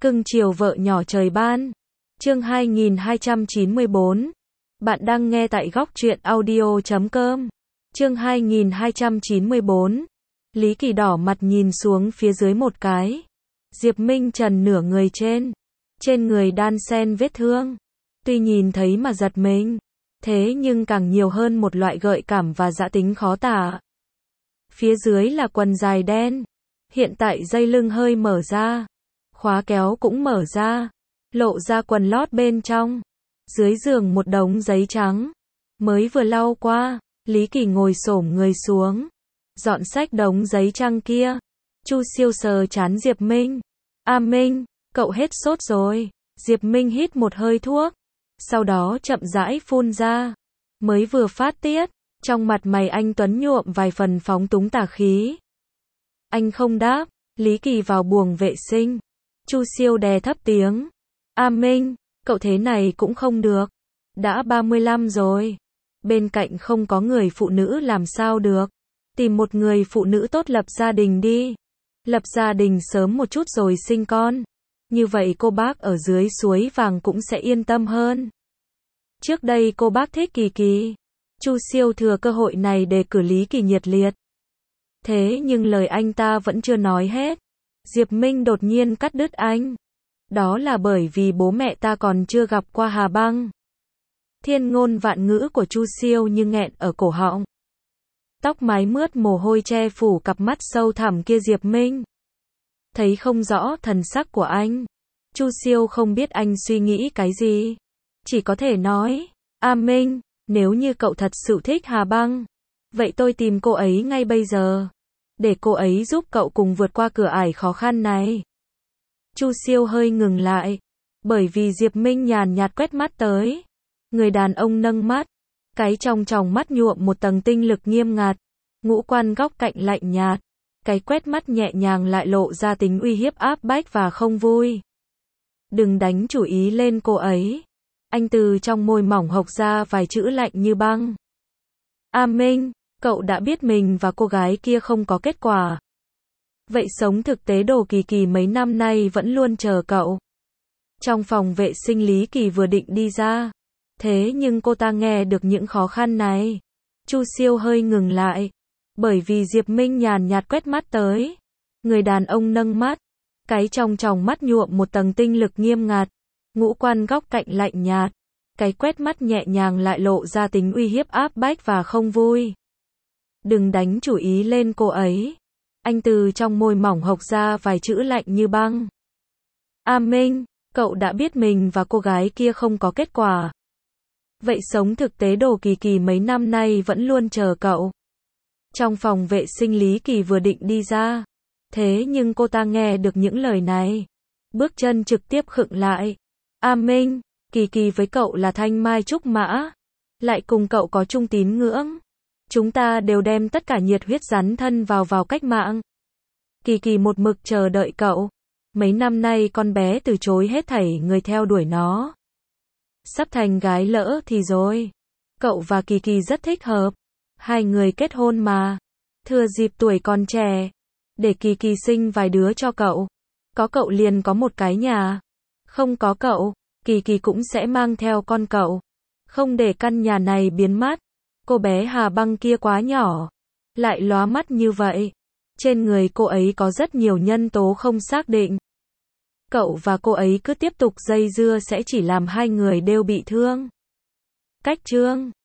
Cưng chiều vợ nhỏ trời ban. Chương 2294. Bạn đang nghe tại góc truyện audio.com. Chương 2294. Lý Kỳ đỏ mặt nhìn xuống phía dưới một cái. Diệp Minh Trần nửa người trên người đan xen vết thương. Tuy nhìn thấy mà giật mình, thế nhưng càng nhiều hơn một loại gợi cảm và dã tính khó tả. Phía dưới là quần dài đen, hiện tại dây lưng hơi mở ra, khóa kéo cũng mở ra, lộ ra quần lót bên trong. Dưới giường một đống giấy trắng, mới vừa lau qua. Lý Kỳ ngồi xổm người xuống, dọn xách đống giấy trắng kia. Chu Siêu sờ trán Diệp Minh. A Minh, cậu hết sốt rồi. Diệp Minh hít một hơi thuốc, sau đó chậm rãi phun ra. Mới vừa phát tiết, trong mặt mày anh tuấn nhuộm vài phần phóng túng tà khí. Anh không đáp. Lý Kỳ vào buồng vệ sinh. Chu Siêu đè thấp tiếng. A Minh, cậu thế này cũng không được. Đã 35 rồi. Bên cạnh không có người phụ nữ làm sao được. Tìm một người phụ nữ tốt lập gia đình đi. Lập gia đình sớm một chút rồi sinh con. Như vậy cô bác ở dưới suối vàng cũng sẽ yên tâm hơn. Trước đây cô bác thích Kỳ Kỳ. Chu Siêu thừa cơ hội này đề cử Lý Kỳ nhiệt liệt. Thế nhưng lời anh ta vẫn chưa nói hết. Diệp Minh đột nhiên cắt đứt anh. Đó là bởi vì bố mẹ ta còn chưa gặp qua Hà Băng. Thiên ngôn vạn ngữ của Chu Siêu như nghẹn ở cổ họng. Tóc mái mướt mồ hôi che phủ cặp mắt sâu thẳm kia Diệp Minh. Thấy không rõ thần sắc của anh. Chu Siêu không biết anh suy nghĩ cái gì. Chỉ có thể nói, A Minh, nếu như cậu thật sự thích Hà Băng, vậy tôi tìm cô ấy ngay bây giờ. Để cô ấy giúp cậu cùng vượt qua cửa ải khó khăn này. Chu Siêu hơi ngừng lại. Bởi vì Diệp Minh nhàn nhạt quét mắt tới. Người đàn ông nâng mắt. Cái trong tròng mắt nhuộm một tầng tinh lực nghiêm ngặt. Ngũ quan góc cạnh lạnh nhạt. Cái quét mắt nhẹ nhàng lại lộ ra tính uy hiếp áp bách và không vui. Đừng đánh chủ ý lên cô ấy. Anh từ trong môi mỏng hộc ra vài chữ lạnh như băng. A Minh, cậu đã biết mình và cô gái kia không có kết quả. Vậy sống thực tế đồ Kỳ Kỳ mấy năm nay vẫn luôn chờ cậu. Trong phòng vệ sinh Lý Kỳ vừa định đi ra. Thế nhưng cô ta nghe được những khó khăn này. Chu Siêu hơi ngừng lại. Bởi vì Diệp Minh nhàn nhạt quét mắt tới. Người đàn ông nâng mắt. Cái trong tròng mắt nhuộm một tầng tinh lực nghiêm ngặt. Ngũ quan góc cạnh lạnh nhạt. Cái quét mắt nhẹ nhàng lại lộ ra tính uy hiếp áp bách và không vui. Đừng đánh chủ ý lên cô ấy. Anh từ trong môi mỏng hộc ra vài chữ lạnh như băng. A Minh, cậu đã biết mình và cô gái kia không có kết quả. Vậy sống thực tế đồ Kỳ Kỳ mấy năm nay vẫn luôn chờ cậu. Trong phòng vệ sinh Lý Kỳ vừa định đi ra. Thế nhưng cô ta nghe được những lời này. Bước chân trực tiếp khựng lại. A Minh, Kỳ Kỳ với cậu là thanh mai trúc mã. Lại cùng cậu có chung tín ngưỡng. Chúng ta đều đem tất cả nhiệt huyết dấn thân vào cách mạng. Kỳ Kỳ một mực chờ đợi cậu. Mấy năm nay con bé từ chối hết thảy người theo đuổi nó. Sắp thành gái lỡ thì rồi. Cậu và Kỳ Kỳ rất thích hợp. Hai người kết hôn mà. Thừa dịp tuổi còn trẻ. Để Kỳ Kỳ sinh vài đứa cho cậu. Có cậu liền có một cái nhà. Không có cậu, Kỳ Kỳ cũng sẽ mang theo con cậu. Không để căn nhà này biến mất. Cô bé Hà Băng kia quá nhỏ. Lại lóa mắt như vậy. Trên người cô ấy có rất nhiều nhân tố không xác định. Cậu và cô ấy cứ tiếp tục dây dưa sẽ chỉ làm hai người đều bị thương. Cách chương